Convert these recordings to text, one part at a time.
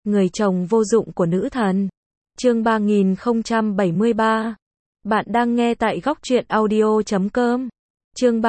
người chồng vô dụng của nữ thần. Chương 3073. Bạn đang nghe tại góc truyện audio.com. Chương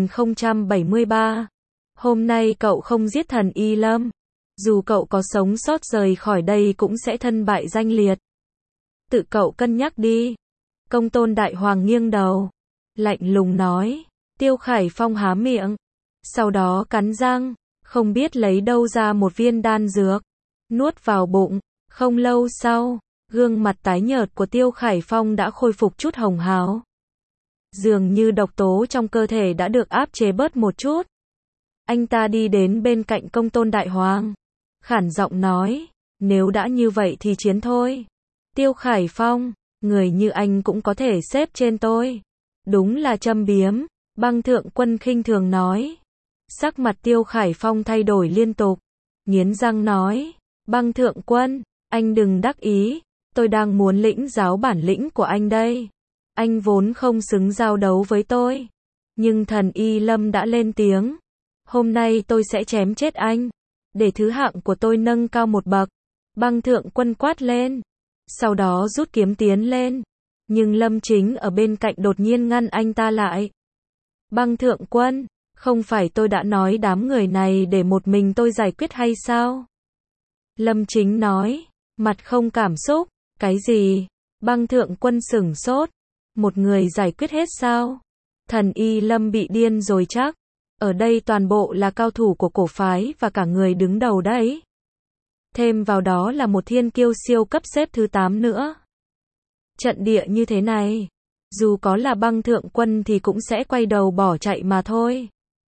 3073. Hôm nay cậu không giết thần Y Lâm. Dù cậu có sống sót rời khỏi đây cũng sẽ thân bại danh liệt. Tự cậu cân nhắc đi. Công tôn đại hoàng nghiêng đầu, lạnh lùng nói. Tiêu Khải Phong há miệng, sau đó cắn răng, không biết lấy đâu ra một viên đan dược, nuốt vào bụng. Không lâu sau, gương mặt tái nhợt của Tiêu Khải Phong đã khôi phục chút hồng hào. Dường như độc tố trong cơ thể đã được áp chế bớt một chút. Anh ta đi đến bên cạnh công tôn đại hoàng, khản giọng nói, nếu đã như vậy thì chiến thôi. Tiêu Khải Phong, người như anh cũng có thể xếp trên tôi. Đúng là châm biếm, Băng Thượng Quân khinh thường nói. Sắc mặt Tiêu Khải Phong thay đổi liên tục, nghiến răng nói, Băng Thượng Quân, anh đừng đắc ý, tôi đang muốn lĩnh giáo bản lĩnh của anh đây. Anh vốn không xứng giao đấu với tôi, nhưng thần Y Lâm đã lên tiếng. Hôm nay tôi sẽ chém chết anh, để thứ hạng của tôi nâng cao một bậc. Băng Thượng Quân quát lên, sau đó rút kiếm tiến lên, nhưng Lâm Chính ở bên cạnh đột nhiên ngăn anh ta lại. Băng Thượng Quân, không phải tôi đã nói đám người này để một mình tôi giải quyết hay sao? Lâm Chính nói, mặt không cảm xúc. Cái gì? Băng Thượng Quân sửng sốt. Một người giải quyết hết sao? Thần Y Lâm bị điên rồi chắc. Ở đây toàn bộ là cao thủ của cổ phái và cả người đứng đầu đấy. Thêm vào đó là một thiên kiêu siêu cấp xếp thứ 8 nữa. Trận địa như thế này, dù có là Băng Thượng Quân thì cũng sẽ quay đầu bỏ chạy mà thôi.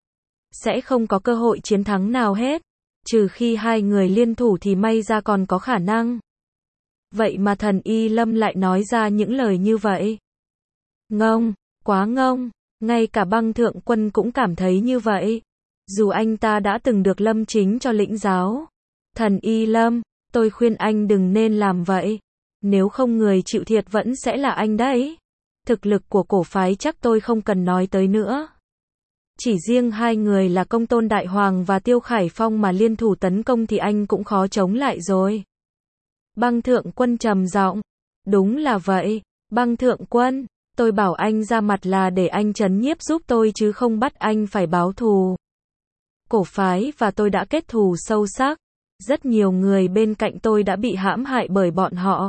Sẽ không có cơ hội chiến thắng nào hết. Trừ khi hai người liên thủ thì may ra còn có khả năng. Vậy mà thần Y Lâm lại nói ra những lời như vậy. Ngông, quá ngông. Ngay cả Băng Thượng Quân cũng cảm thấy như vậy. Dù anh ta đã từng được Lâm Chính cho lĩnh giáo. Thần Y Lâm, tôi khuyên anh đừng nên làm vậy. Nếu không người chịu thiệt vẫn sẽ là anh đấy. Thực lực của cổ phái chắc tôi không cần nói tới nữa. Chỉ riêng hai người là Công tôn Đại Hoàng và Tiêu Khải Phong mà liên thủ tấn công thì anh cũng khó chống lại rồi. Băng Thượng Quân trầm giọng, đúng là vậy. Băng Thượng Quân, tôi bảo anh ra mặt là để anh trấn nhiếp giúp tôi chứ không bắt anh phải báo thù. Cổ phái và tôi đã kết thù sâu sắc. Rất nhiều người bên cạnh tôi đã bị hãm hại bởi bọn họ.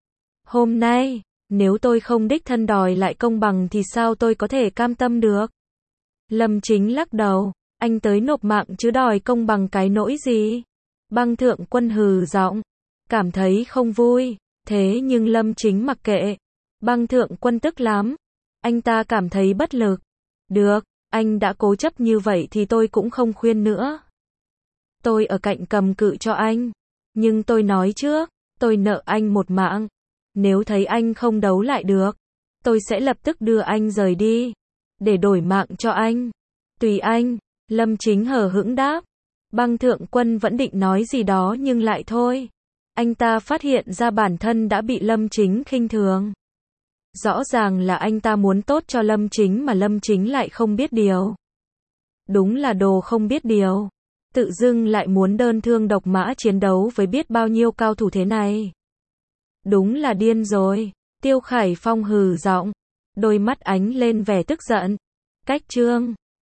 Hôm nay, nếu tôi không đích thân đòi lại công bằng thì sao tôi có thể cam tâm được? Lâm Chính lắc đầu, anh tới nộp mạng chứ đòi công bằng cái nỗi gì? Băng Thượng Quân hừ giọng, cảm thấy không vui, thế nhưng Lâm Chính mặc kệ. Băng Thượng Quân tức lắm, anh ta cảm thấy bất lực. Được, anh đã cố chấp như vậy thì tôi cũng không khuyên nữa. Tôi ở cạnh cầm cự cho anh, nhưng tôi nói trước, tôi nợ anh một mạng. Nếu thấy anh không đấu lại được, tôi sẽ lập tức đưa anh rời đi, để đổi mạng cho anh. Tùy anh, Lâm Chính hờ hững đáp. Băng Thượng Quân vẫn định nói gì đó nhưng lại thôi. Anh ta phát hiện ra bản thân đã bị Lâm Chính khinh thường. Rõ ràng là anh ta muốn tốt cho Lâm Chính mà Lâm Chính lại không biết điều. Đúng là đồ không biết điều. Tự dưng lại muốn đơn thương độc mã chiến đấu với biết bao nhiêu cao thủ thế này. Đúng là điên rồi. Tiêu Khải Phong hừ giọng, đôi mắt ánh lên vẻ tức giận. Cách chương